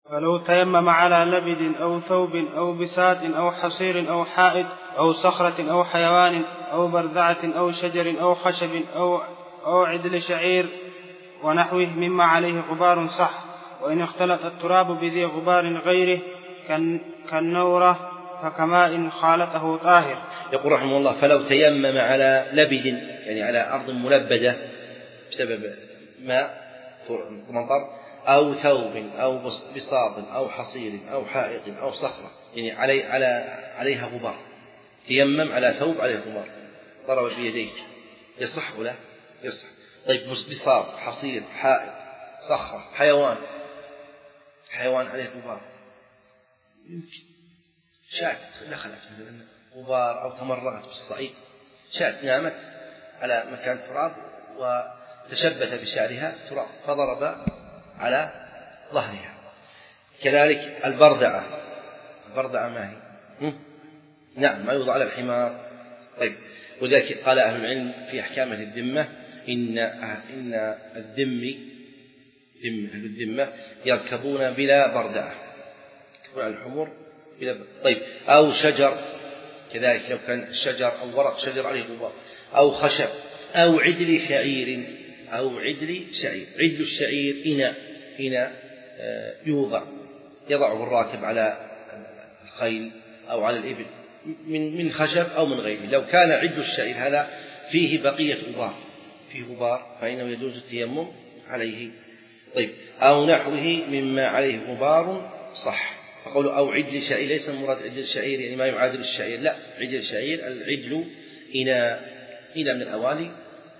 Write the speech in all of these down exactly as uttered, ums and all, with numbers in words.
فلو تيمم على لبد أو ثوب أو بساط أو حصير أو حائط أو صخرة أو حيوان أو برذعة أو شجر أو خشب أو, أو عدل شعير ونحوه مما عليه غبار صح. وإن اختلط التراب بذي غبار غيره كالنورة فكماء خالطه طاهر. يقول رحمه الله: فلو تيمم على لبد، يعني على أرض ملبدة بسبب ماء مطر، أو ثوب أو بساط أو حصير أو حائط أو صخرة، يعني علي على عليها غبار، تيمم على ثوب عليه غبار ضرب بيديه، يصح ولا يصح؟ طيب بساط، حصير، حائط، صخرة، حيوان حيوان عليه غبار، يمكن شاة دخلت مثلا غبار أو تمرغت بالصعيد، شاة نامت على مكان تراب وتشبث بشعرها تراب فضرب على ظهرها. كذلك البردعة، البردعة ما هي؟ نعم، ما يوضع على الحمار. طيب، وذلك قال أهل العلم في أحكام أهل الذمة إن إن الذمي ذم أهل الذمة يركبون بلا بردعة، يركبون على الحمر بلا بردعة. طيب، أو شجر كذلك، لو كان الشجر أو ورق شجر عليه غبار، أو خشب، أو عدل شعير، أو عدل شعير. عدل الشعير إناء إناء يوضع يضعه الراكب على الخيل أو على الإبل من من خشب أو من غيره. لو كان عدل الشعير هذا فيه بقية غبار، فيه غبار، فإنه يجوز التيمم عليه. طيب، أو نحوه مما عليه غبار صح. فقول أو عدل شعير ليس المراد عدل الشعير يعني ما يعادل الشعير، لا، عدل الشعير العدل إناء إناء من الأواني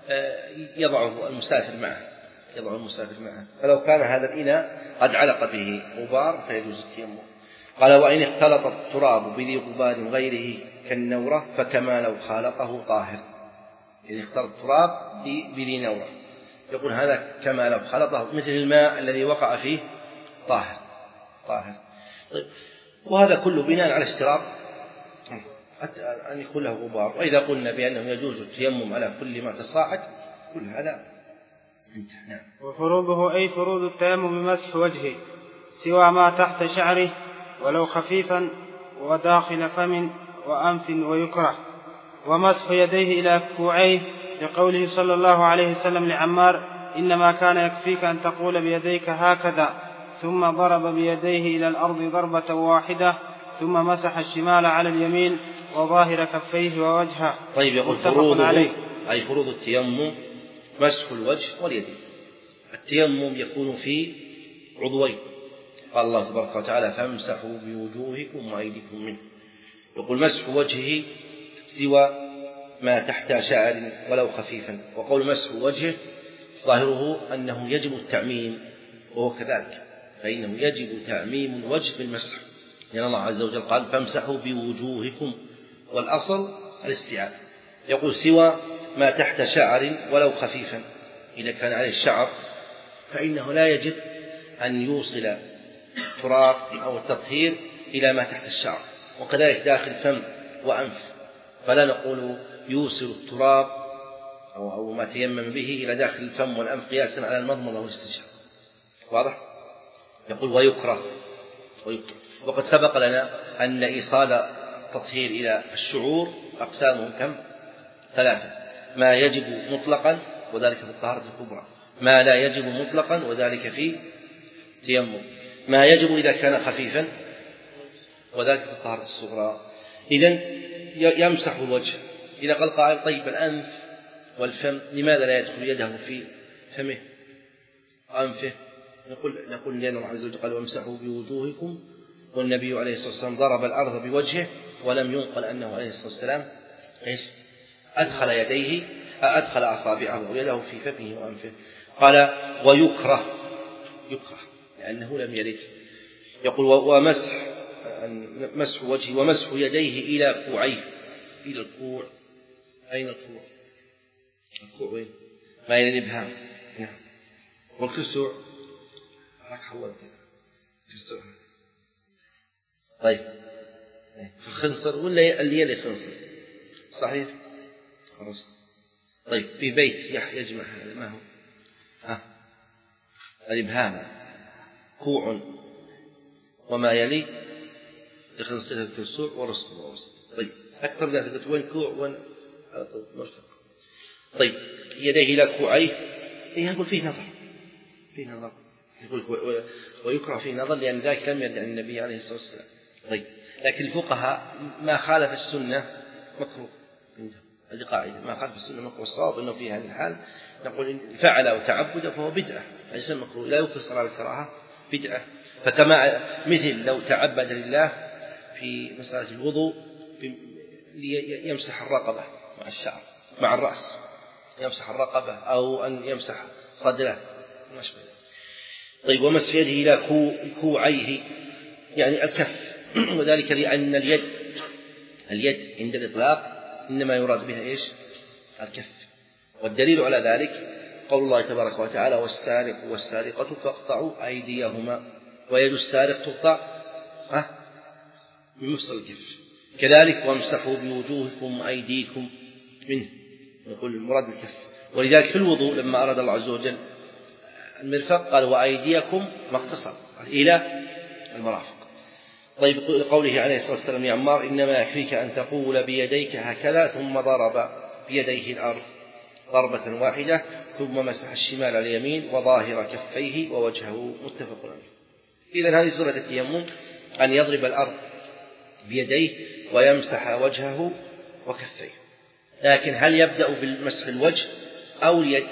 يضعه المسافر معه يضع المسافر معه فلو كان هذا الإناء قد علق به غبار فيجوز التيمم. قال: وإن اختلط التراب بذي غبار غيره كالنورة فكما لو خالطه طاهر. يعني اختلط التراب بذي نورة، يقول هذا كما لو خلطه مثل الماء الذي وقع فيه طاهر طاهر. طيب، وهذا كله بناء على اشتراط أن يكون له غبار. وإذا قلنا بأنه يجوز التيمم على كل ما تصاعد كل هذا انتهى. نعم. وفروضه أي فروض التيمم مسح وجهه سوى ما تحت شعره ولو خفيفا وداخل فم وأنف ويكره، ومسح يديه إلى كوعيه لقوله صلى الله عليه وسلم لعمار: إنما كان يكفيك أن تقول بيديك هكذا، ثم ضرب بيديه إلى الأرض ضربة واحدة ثم مسح الشمال على اليمين وظاهر كفيه ووجهه. طيب، يقول فروضه عليه. أي فروض التيمم مسح الوجه واليدين. التيمم يكون في عضوين، قال الله تبارك وتعالى: فامسحوا بوجوهكم وأيديكم منه. يقول مسح وجهه سوى ما تحت شعر ولو خفيفا. وقول مسح وجهه ظاهره أنه يجب التعميم، وهو كذلك، فإنه يجب تعميم الوجه بالمسح، لأن الله عز وجل قال: فامسحوا بوجوهكم، والأصل الاستيعاب. يقول سوى ما تحت شعر ولو خفيفا، إذا كان عليه الشعر فإنه لا يجب أن يوصل التراب أو التطهير إلى ما تحت الشعر، وكذلك داخل فم وأنف، فلا نقول يوصل التراب أو ما تيمم به إلى داخل الفم والأنف قياسا على المضمضة والاستنشاق. واضح؟ يقول ويكره. ويكره وقد سبق لنا أن إيصال التطهير إلى الشعور أقسامه كم؟ ثلاثة: ما يجب مطلقا وذلك في الطهارة الكبرى، ما لا يجب مطلقا وذلك في تيمم، ما يجب إذا كان خفيفا وذلك في الطهارة الصغرى. إذن يمسح الوجه. إذا قال قائل: طيب الأنف والفم لماذا لا يدخل يده في فمه وأنفه؟ نقول نقول لأن الله عز وجل قال: وامسحوا بوجوهكم، والنبي عليه الصلاة والسلام ضرب الأرض بوجهه، ولم ينقل أنه عليه الصلاة والسلام إيش؟ أدخل يديه أدخل أصابعه ويده في فمه وأنفه. قال: ويكره، يكره لأنه لم يرد. يقول: ومسح مسح وجهه ومسح يديه إلى كوعيه، إلى الكوع. أين الكوع؟ الكوع وين؟ ما إلى الإبهام. نعم. والكسوع راك حولت كسوع. طيب، في الخنصر ولا اللي يلي خنصر؟ صحيح. خلاص. طيب، في بيت يجمع هذا ما هو؟ ها، الإبهام. كوع وما يلي يخلص صلة الكسوع ورسل ووسط. طيب أكثر من ذلك وين كوع وين طيب يديه إلى كوعيه يقول فيه نظر فيه نظر يقول ويكره فيه نظر لأن ذلك لم يرد عن النبي عليه الصلاة والسلام. طيب لكن الفقهاء ما خالف السنة مكروه عندهم، هذه قاعدة ما خالف السنة مكروه. الصواب أنه في هذه الحال نقول إن فعل أو تعبد فهو بدعة، ليس مكروه، لا يقتصر على الكراهة، بدعة. فكما مثل لو تعبد لله في مسألة الوضوء يمسح الرقبة مع الشعر مع الرأس، يمسح الرقبة أو أن يمسح صدره ما شبه. طيب ومسح يده إلى كوعيه يعني الكف، وذلك لأن اليد اليد عند الإطلاق إنما يراد بها إيش؟ الكف. والدليل على ذلك قول الله تبارك وتعالى والسارق والسارقة فاقطعوا أيديهما، ويد السارق تقطع بمفصل الكف. كذلك وامسحوا بوجوهكم وأيديكم منه، يقول المراد الكف. ولذلك في الوضوء لما أراد الله عز وجل المرفق قال وأيديكم ما اقتصر إلى المرافق. طيب قوله عليه الصلاة والسلام يا عمار إنما يكفيك أن تقول بيديك هكذا ثم ضرب بيديه الأرض ضربة واحدة ثم مسح الشمال على اليمين وظاهر كفيه ووجهه، متفق عليه. إذن هذه صورة التيمم أن يضرب الأرض بيديه ويمسح وجهه وكفيه. لكن هل يبدأ بالمسح الوجه أو اليد؟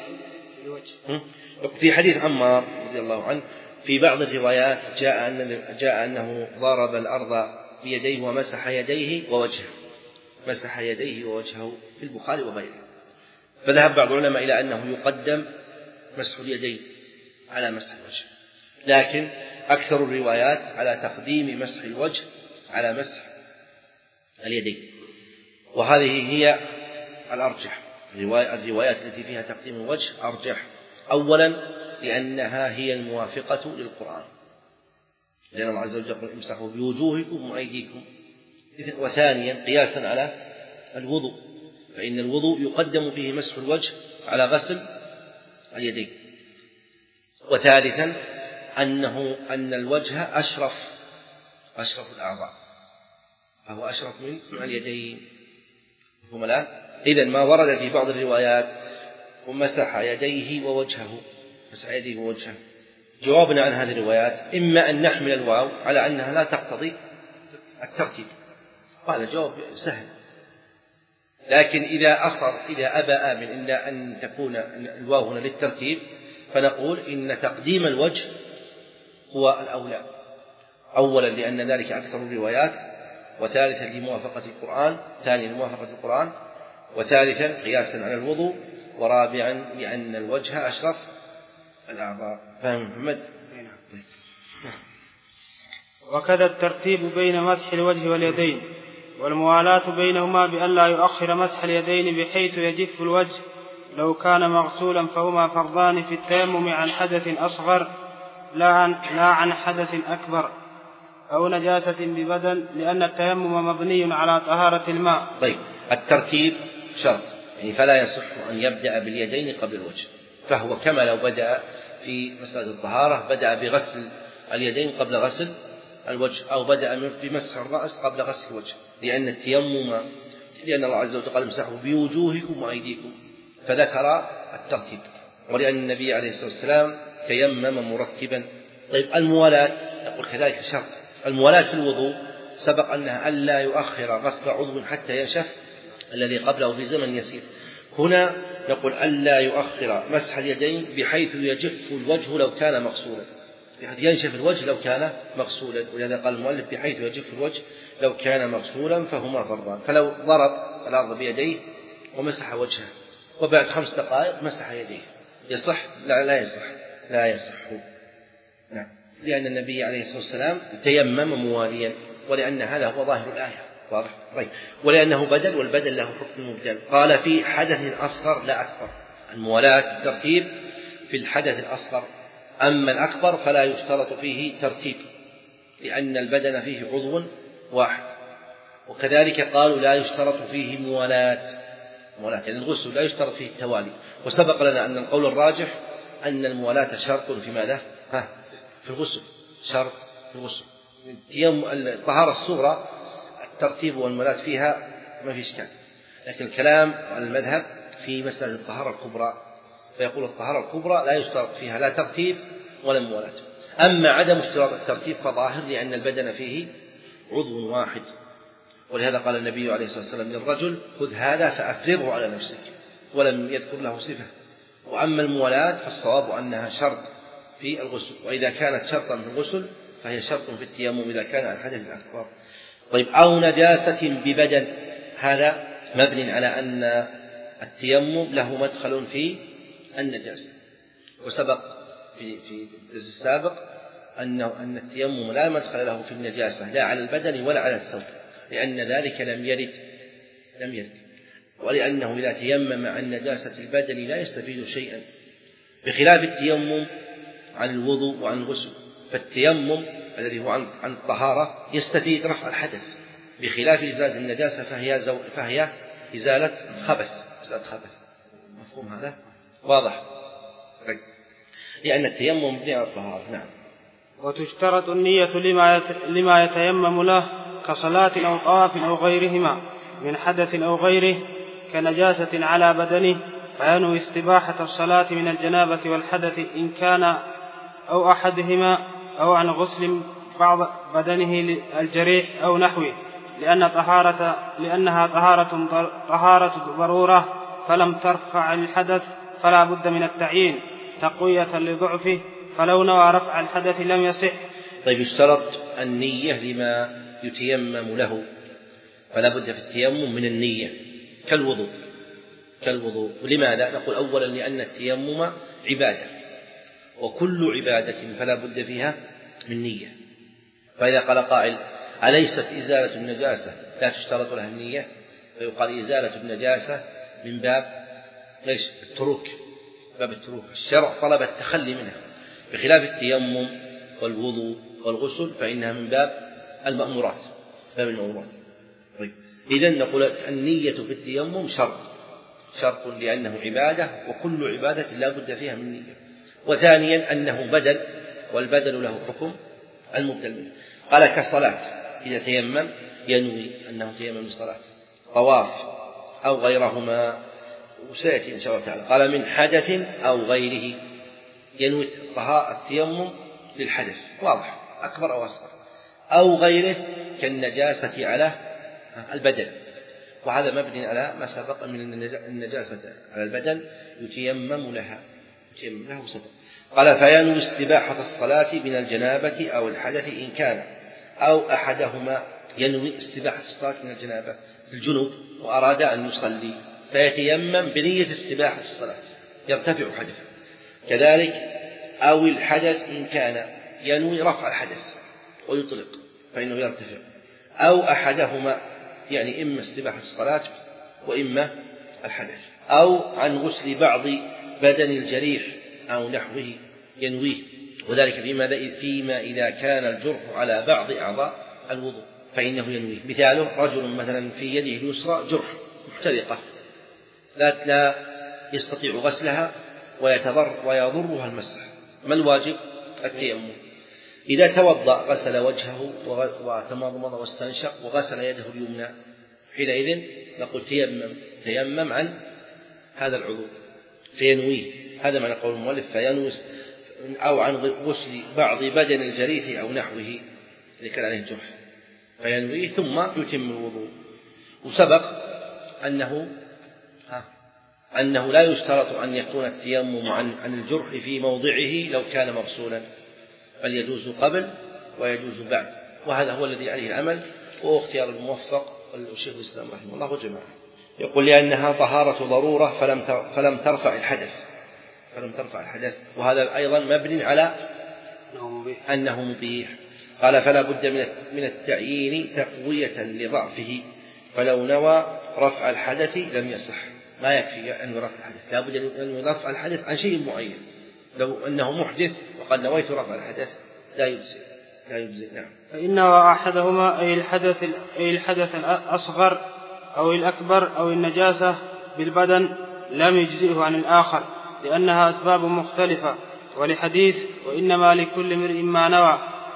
في حديث عمار رضي الله عنه في بعض الروايات جاء, أن جاء أنه ضرب الأرض بيديه ومسح يديه ووجهه، مسح يديه ووجهه في البخاري وغيره. فذهب بعض العلماء إلى أنه يقدم مسح اليدين على مسح الوجه، لكن أكثر الروايات على تقديم مسح الوجه على مسح اليدين، وهذه هي الأرجح. الروايات التي فيها تقديم الوجه أرجح، أولا لأنها هي الموافقة للقرآن، لأن الله عز وجل يقول امسحوا بوجوهكم وأيديكم، وثانيا قياسا على الوضوء، فإن الوضوء يقدم فيه مسح الوجه على غسل اليدين، وثالثا أنه أن الوجه أشرف أشرف الأعضاء، فهو أشرف من اليدين. هم الآن إذن ما ورد في بعض الروايات ومسح يديه ووجهه، مسح يديه ووجهه، جوابنا عن هذه الروايات إما أن نحمل الواو على أنها لا تقتضي الترتيب، وهذا جواب سهل. لكن إذا أصر إذا أبى آمن إلا أن تكون الواو هنا للترتيب فنقول إن تقديم الوجه هو الأولى، أولا لأن ذلك أكثر الروايات، وثالثا لموافقة القرآن، ثانيا لموافقة القرآن، وثالثا قياسا على الوضوء، ورابعا لأن الوجه أشرف الأعضاء. فهم محمد؟ وكذا الترتيب بين مسح الوجه واليدين والموالاة بينهما بأن لا يؤخر مسح اليدين بحيث يجف الوجه لو كان مغسولا، فهما فرضان في التيمم عن حدث أصغر لا عن, لا عن حدث أكبر أو نجاسة ببدن، لأن التيمم مبني على طهارة الماء. طيب الترتيب شرط، يعني فلا يصح أن يبدأ باليدين قبل الوجه، فهو كما لو بدأ في مسألة الطهارة بدأ بغسل اليدين قبل غسل الوجه، أو بدأ بمسح الرأس قبل غسل الوجه، لأن التيمم لأن الله عز وجل قال امسحوا بوجوهكم وأيديكم، فذكر الترتيب، ولأن النبي عليه الصلاة والسلام تيمم مرتبا. طيب الموالاة نقول كذلك شرط. الموالاة في الوضوء سبق أنها ألا يؤخر غسل عضو حتى ينشف الذي قبله في زمن يسير، هنا نقول ألا يؤخر مسح اليدين بحيث يجف الوجه لو كان مغسولا، بحيث ينشف الوجه لو كان مغسولا، ولهذا قال المؤلف بحيث يجف الوجه لو كان مغسولا فهما فرضان. فلو ضرب الأرض بيديه ومسح وجهه وبعد خمس دقائق مسح يديه يصح؟ لا لا يصح لا يصح نعم، لأن النبي عليه الصلاة والسلام تيمم مواليا، ولأن هذا هو ظاهر الآية واضح. طيب ولأنه بدل، والبدل له حكم مبدل. قال في حدث أصغر لا أكبر، الموالاة الترتيب في الحدث الأصغر، أما الأكبر فلا يشترط فيه ترتيب لأن البدن فيه عضو واحد. وكذلك قالوا لا يشترط فيه موالاة، موالاة يعني الغسل لا يشترط فيه التوالي، وسبق لنا أن القول الراجح أن الموالاة شرط في ماذا؟ ها في الغسل، شرط في الغسل الطهارة الصغرى الترتيب والملاة فيها ما في إشكال، لكن الكلام على المذهب في مسألة الطهارة الكبرى، فيقول الطهارة الكبرى لا يشترط فيها لا ترتيب ولا موالاة. أما عدم اشتراط الترتيب فظاهر، لأن البدن فيه عضو واحد، ولهذا قال النبي عليه الصلاة والسلام للرجل: خذ هذا فأفرغه على نفسك، ولم يذكر له صفة. وأما الموالاة فالصواب أنها شرط في الغسل، وإذا كانت شرطا في الغسل فهي شرط في التيمم إذا كان الحدث الأكبر. طيب، أو نجاسة ببدن، هذا مبني على أن التيمم له مدخل في النجاسة، وسبق في في الدرس السابق أنه أن التيمم لا مدخل له في النجاسة لا على البدن ولا على الثوب، لأن ذلك لم يرد لم يرد ولأنه إذا تيمم عن نجاسة البدن لا يستفيد شيئا، بخلاف التيمم عن الوضوء وعن الغسل. فالتيمم الذي هو عن الطهارة يستفيد رفع الحدث، بخلاف إزالة النجاسة فهي, زو... فهي إزالة خبث إزالة خبث. مفهوم هذا؟ واضح؟ طيب. لأن التيمم مبني على الطهارة. نعم. وتشترط النية لما لما يتيمم له كصلاة أو طواف أو غيرهما من حدث أو غيره كنجاسة على بدنه، فينوي استباحة الصلاة من الجنابة والحدث إن كان أو أحدهما، أو عن غسل بعض بدنه الجريح أو نحوه، لأن طهارة لأنها طهارة طهارة ضرورة فلم ترفع الحدث فلا بد من التعيين تقوية لضعفه، فلو نوى رفع الحدث لم يصح. طيب، يشترط النية لما يتيمم له، فلا بد في التيمم من النية كالوضوء كالوضوء ولماذا؟ نقول أولا لأن التيمم عبادة، وكل عبادة فلا بد فيها من نية. فإذا قال قائل: أليست إزالة النجاسة لا تشترط لها النية؟ فيقال إزالة النجاسة من باب ليش التروك، باب التروك، الشرع طلب التخلي منها، بخلاف التيمم والوضوء والغسل فإنها من باب المأمورات باب المأمورات. طيب، إذن نقول النية في التيمم شرط شرط لأنه عبادة، وكل عبادة لا بد فيها من نية. وثانيا أنه بدل، والبدل له حكم المبدل منه. قال كالصلاة، إذا تيمم ينوي أنه تيمم للصلاة، طواف أو غيرهما، وسيأتي إن شاء الله تعالى. قال من حدث أو غيره، ينوي التيمم للحدث، واضح، أكبر أو أصغر، أو غيره كالنجاسة على البدن، وهذا مبني على ما سبق من النجاسة على البدن يتيمم لها يتيمم لها وسبق. قال فينوي استباحة الصلاة من الجنابة أو الحدث إن كان أو أحدهما، ينوي استباحة الصلاة من الجنابة في الجنوب وأراد أن يصلي فيتيمم بنية استباحة الصلاة يرتفع حدث. كذلك أو الحدث إن كان، ينوي رفع الحدث ويطلق فإنه يرتفع، أو أحدهما، يعني إما استباحة الصلاة وإما الحدث، أو عن غسل بعض بدن الجريح أو نحوه ينويه، وذلك فيما, فيما إذا كان الجرح على بعض أعضاء الوضوء فإنه ينويه. مثاله رجل مثلا في يده اليسرى جرح محترقة لا, لا يستطيع غسلها ويتضر ويضرها المسح، ما الواجب؟ التيمم. إذا توضأ غسل وجهه وتمضمض واستنشق وغسل يده اليمنى، حينئذ نقول تيمم تيمم عن هذا العضو فينويه، هذا ما نقول المؤلف فينوي، أو عن غسل بعض بدن الجريح أو نحوه إذا كان عليه جرح فينويه ثم يتم الوضوء. وسبق أنه أنه لا يشترط أن يكون التيمم عن عن الجرح في موضعه لو كان مغسولا، بل يجوز قبل ويجوز بعد، وهذا هو الذي عليه العمل وهو اختيار الموفق والشيخ الإسلام رحمه الله وجماعه. يقول لأنها طهارة ضرورة فلم فلم ترفع الحدث فلم ترفع الحدث وهذا أيضا مبني على أنه مبيح. قال فلا بد من التعيين تقوية لضعفه، فلو نوى رفع الحدث لم يصح، ما يكفي أن رفع الحدث، لا بد أن يرفع الحدث عن شيء معين، لو أنه محدث وقد نويت رفع الحدث لا يجزئ لا يجزئ. نعم. فإنه أحدهما أي الحدث أي الحدث الأصغر أو الأكبر أو النجاسة بالبدن لم يجزئه عن الآخر، لأنها أسباب مختلفة، ولحديث وإنما لكل امرئ ما نوى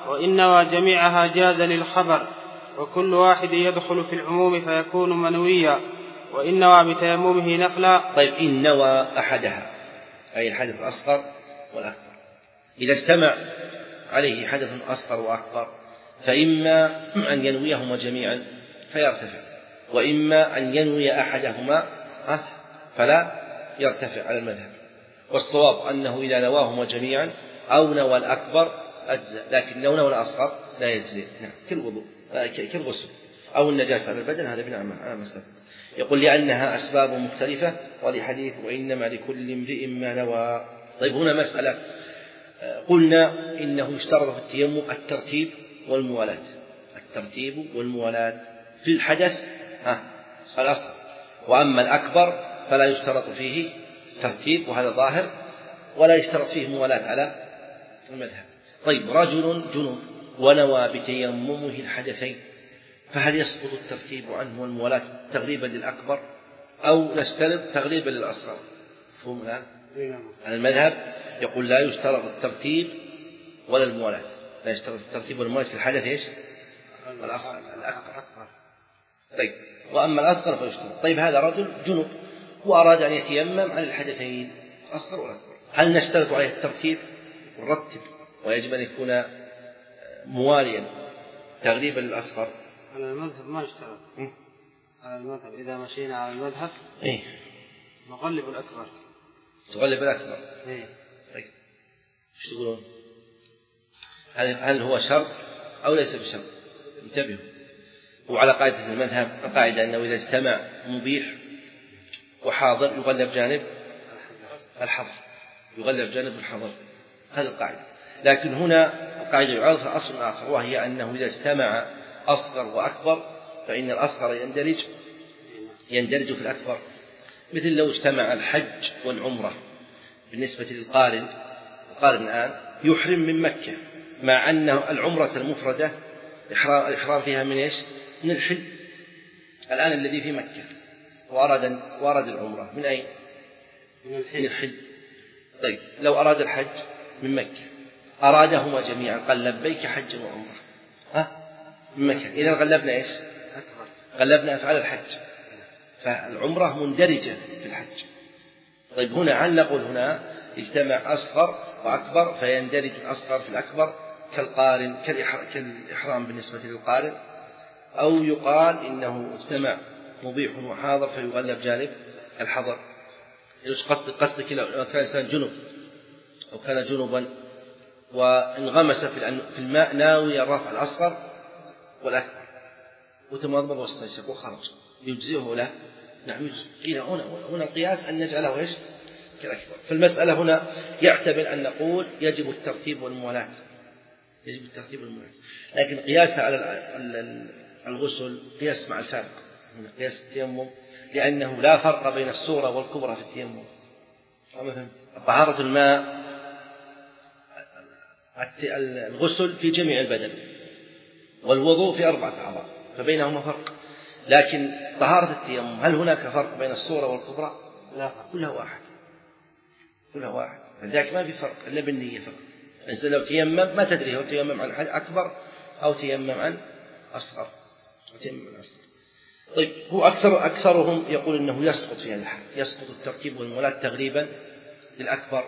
وإن نوى جميعها جاز للخبر، وكل واحد يدخل في العموم فيكون منويا، وإن نوى بتيممه نفلا. طيب إن نوى أحدها أي الحدث الأصغر والأكبر، إذا اجتمع عليه حدث أصغر وأكبر فإما أن ينويهما جميعا فيرتفع، وإما أن ينوي أحدهما فلا يرتفع على المذهب. والصواب أنه إذا نواهما جميعا أو نوى الأكبر أجزاء، لكن لو نوى الأصغر لا يجزئ. نعم كالوضوء كالغسل أو النجاسة على البدن، هذا بنعم على مسألة. يقول لأنها أسباب مختلفة، ولحديث وإنما لكل امرئ ما نوى. طيب هنا مسألة، قلنا إنه يشترط في التيمم الترتيب والموالاة، الترتيب والموالاة في الحدث ها الأصغر، وأما الأكبر فلا يشترط فيه ترتيب وهذا ظاهر، ولا يشترط فيه موالاة على المذهب. طيب رجل جنوب ونوى بتيممه الحدثين، فهل يسقط الترتيب عنه والموالاة تغليبا للأكبر أو نشترط تغليبا للأصغر؟ مفهوم الآن؟ على المذهب يقول لا يشترط الترتيب ولا الموالاة، لا يشترط الترتيب والموالاة في الحدث إيش؟ الأصغر الأكبر. طيب وأما الأصغر فيشترط. طيب هذا رجل جنوب وأراد أن يتيمم عن الحدثين الأصغر والأكبر، هل نشترط عليه الترتيب ونرتب ويجب أن يكون مواليا تغليبا للأصغر؟ على المذهب ما يشترط. على المذهب إذا مشينا على المذهب إيه؟ نغلب الأكبر. تغلب الأكبر. إيه؟ طيب إيش تقولون؟ هل هل هو شرط أو ليس بشرط؟ انتبهوا. وعلى قاعدة المذهب القاعدة أنه إذا اجتمع مبيح وحاضر يغلب جانب الحظر، يغلب جانب الحظر، هذه القاعدة. لكن هنا القاعدة يعرفها أصل آخر، وهي أنه إذا اجتمع أصغر وأكبر فإن الأصغر يندرج يندرج في الأكبر. مثل لو اجتمع الحج والعمرة بالنسبة للقارن، القارن الآن يحرم من مكة، مع أن العمرة المفردة الإحرام فيها من إيش؟ من الحل. الآن الذي في مكة وأراد وأراد العمرة من أين؟ من الحل. من الحل. طيب لو أراد الحج من مكة أرادهما جميعا قال لبيك حج وعمرة ها من مكة، إذا غلبنا إيش؟ غلبنا أفعال الحج، فالعمرة مندرجة في الحج. طيب هنا هل نقول هنا اجتمع أصغر وأكبر فيندرج الأصغر في الأكبر كالقارن كالإحرام بالنسبة للقارن، أو يقال إنه اجتمع مبيح وحاضر فيغلب جانب الحظر؟ إيش قصد قصدك لو كان إنسان جنوب أو كان جنوبا وانغمس في الماء ناوي الرفع الأصغر والأكبر وتمضمض واستنشق وخرج، يجزئه له؟ نعم يجزئ. هنا هنا القياس أن نجعله إيش؟ كالأكبر. في المسألة هنا يعتبر أن نقول يجب الترتيب والموالاة، يجب الترتيب والموالاة، لكن قياسها على الغسل قياس مع الفارق من قياس التيمم، لأنه لا فرق بين الصورة والكبرى في التيمم. طهارة الماء الغسل في جميع البدن والوضوء في أربعة أعضاء، فبينهما فرق. لكن طهارة التيمم هل هناك فرق بين الصورة والكبرى؟ لا، كلها واحد، كلها واحد، لذلك ما في فرق إلا بالنية فقط. الإنسان لو تيمم ما تدري هو تيمم عن أكبر أو تيمم عن أصغر، تيمم عن أصغر. طيب هو أكثر أكثرهم يقول إنه يسقط في هذا الحال، يسقط الترتيب والموالاة تغليبا للأكبر،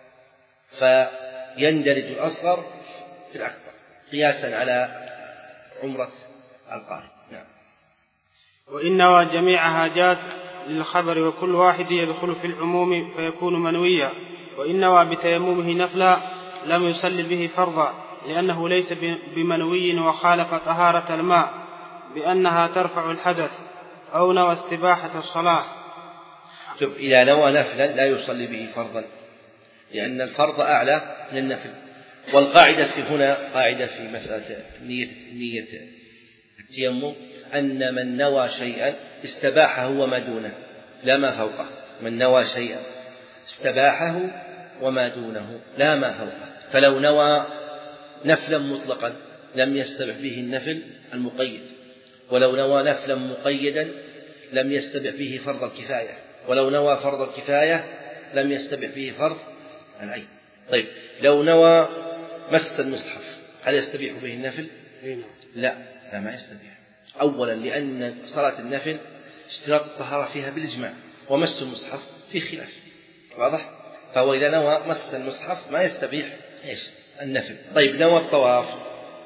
فيندرج الأصغر في الأكبر قياسا على عمرة القارئ. نعم. وإن نوى جميعها جاز للخبر، وكل واحد يدخل في العموم فيكون منويا، وإن نوى بتيممه نفلا لم يصل به فرضا، لأنه ليس بمنوي وخالف طهارة الماء بأنها ترفع الحدث، أو نوى استباحة الصلاة. شوف، إذا نوى نفلا لا يصلي به فرضا، لأن الفرض أعلى من النفل. والقاعدة في هنا قاعدة في مسألة نية, نية التيمم أن من نوى شيئا استباحه وما دونه لا ما فوقه، من نوى شيئا استباحه وما دونه لا ما فوقه. فلو نوى نفلا مطلقا لم يستبح به النفل المقيد، ولو نوى نفلا مقيدا لم يستبح به فرض الكفاية، ولو نوى فرض الكفاية لم يستبح به فرض العين. طيب لو نوى مس المصحف هل يستبيح به النفل؟ لا لا ما يستبيح. أولا لأن صلاة النفل اشتراط الطهارة فيها بالإجماع، ومس المصحف في خلاف، واضح؟ فهو إذا نوى مس المصحف ما يستبيح إيش؟ النفل. طيب نوى الطواف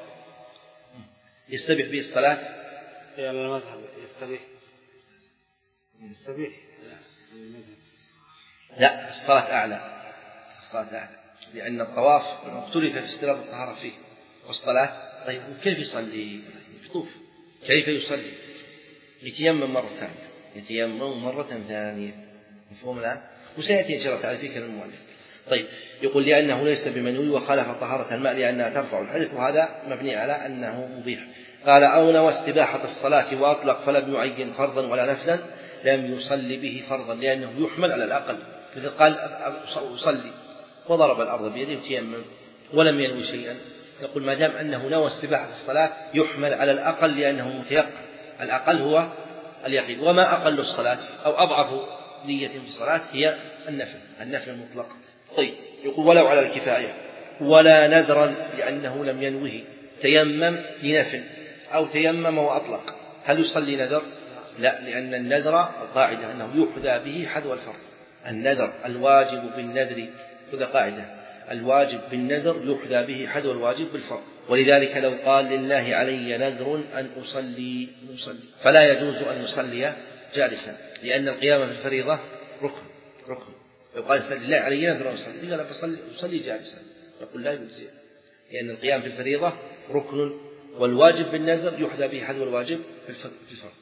يستبيح به الصلاة؟ يا المذهب يستبيح يستبيح لا الصلاة أعلى، الصلاة أعلى، لأن الطواف اختلف في اشتراط الطهارة فيه، والصلاة طيب كيف يصلي؟ يطوف كيف يصلي؟ يتيمم مرة ثانية، يتيمم مرة ثانية، مفهوم الآن؟ وسيأتي إن شاء الله تعالى في كلام المؤلف. طيب يقول لأنه ليس بمنوي وخالف طهارة الماء لأنها ترفع الحدث، وهذا مبني على أنه مبيح. قال أو نوى استباحة الصلاة وأطلق فلم يعين فرضا ولا نفلا لم يصلي به فرضا، لأنه يحمل على الأقل. إذا قال أصلي وضرب الأرض بيده وتيمم ولم ينوي شيئا، يقول ما دام أنه نوى استباحة الصلاة يحمل على الأقل لأنه متيقن، الأقل هو اليقين. وما أقل الصلاة أو أضعف نية في الصلاة هي النفل، النفل المطلق. طيب يقول ولو على الكفاية ولا نذرا لأنه لم ينوه، تيمم لنفل أو تيمم وأطلق، هل يصلي نذر؟ لا، لأن النذر القاعدة أنه يحذى به حذو الفرض. النذر الواجب بالنذر، هذا قاعدة، الواجب بالنذر يحذى به حذو الواجب بالفرض. ولذلك لو قال لله علي نذر أن أصلي نصلي، فلا يجوز أن يصلي جالسا، لأن القيام في الفريضة ركن ركن. لو قال لله علي نذر أن أصلي قال فصلي أصلي جالسا، يقول لا يجزئ، لأن القيام في الفريضة ركن، والواجب بالنذر يحذى به حذو الواجب في الفرض.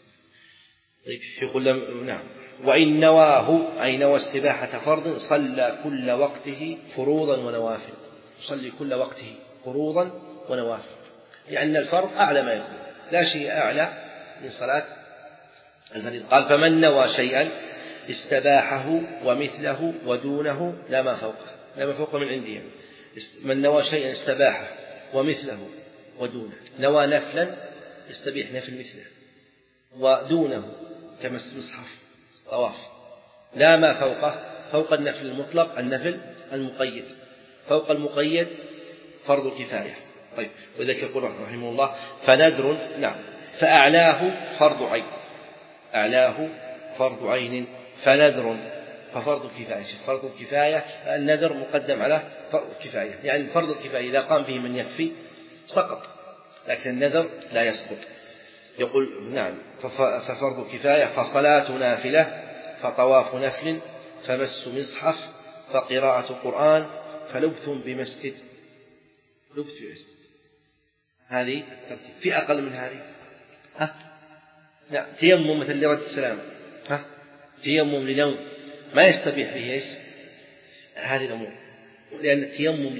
طيب يقول نعم وإن نواه أي نوى استباحة فرض صلى كل وقته فروضا ونوافل، يصلي كل وقته فروضا ونوافل، لأن الفرض أعلى ما يكون، لا شيء أعلى من صلاة الفريضة. قال فمن نوى شيئا استباحه ومثله ودونه لا ما فوقه، لا ما فوقه من عندي، من نوى شيئا استباحه ومثله ودونه، نوى نفلا يستبيح نفل مثله، ودونه كمس مصحف طواف، لا ما فوقه، فوق النفل المطلق النفل المقيد، فوق المقيد فرض كفاية. طيب وذلك يقول رحمه الله فنذر نعم فأعلاه فرض عين، أعلاه فرض عين فنذر ففرض كفاية. فرض الكفاية النذر مقدم على فرض الكفاية، يعني فرض الكفاية إذا قام به من يكفي سقط، لكن النذر لا يسقط. يقول نعم ففرض كفاية فصلاة نافلة فطواف نفل فمس مصحف فقراءة قرآن فلبث بمسجد، لبث بمسجد، هذه الترتيب. في أقل من هذه ها نعم تيمم مثل لرد السلام، ها تيمم لنوم ما يستبيح به ايش هذه الأمور، لأن التيمم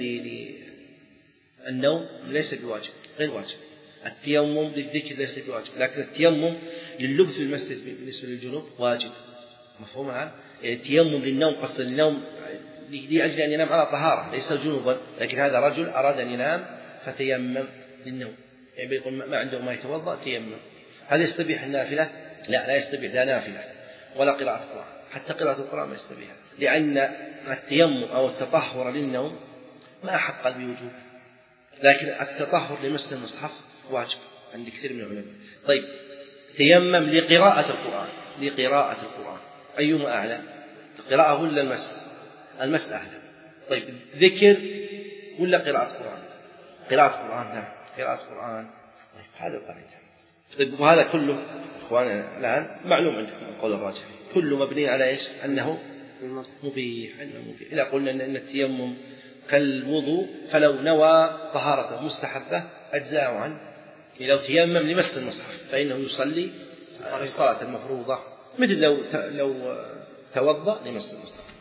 للنوم ليس بواجب، غير واجب. التيمم للذكر ليس بواجب، لكن التيمم لللبث في المسجد بالنسبة للجنوب واجب، مفهوم هذا؟ يعني التيمم للنوم قصد النوم لأجل أن ينام على طهارة ليس جنوبا، لكن هذا رجل أراد أن ينام فتيمم للنوم، يعني بيقول ما عنده ما يتوضأ تيمم. هل يستبيح النافلة؟ لا لا يستبيح لا نافلة ولا قراءة القرآن، حتى قراءة القرآن ما يستبيح، لأن التيمم أو التطهر للنوم ما حق بوجوب، لكن التطهر لمس المصحف واجب عند كثير من العلماء. طيب تيمم لقراءة القرآن، لقراءة القرآن أيهما أعلى؟ القراءة ولا المس؟ المس أعلى. طيب ذكر ولا قراءة القرآن؟ قراءة القرآن نعم قراءة القرآن. طيب هذا القاعدة. طيب وهذا كله إخواننا الآن معلوم عندكم القول الراجح، كله مبني على إيش؟ أنه مبيح، أنه مبيح. إذا قلنا أن التيمم كالوضوء فلو نوى طهارة مستحبة أجزاء عنه، لو تيمم لمس المصحف فإنه يصلي الصلاة المفروضة، مثل لو لو توضأ لمس المصحف.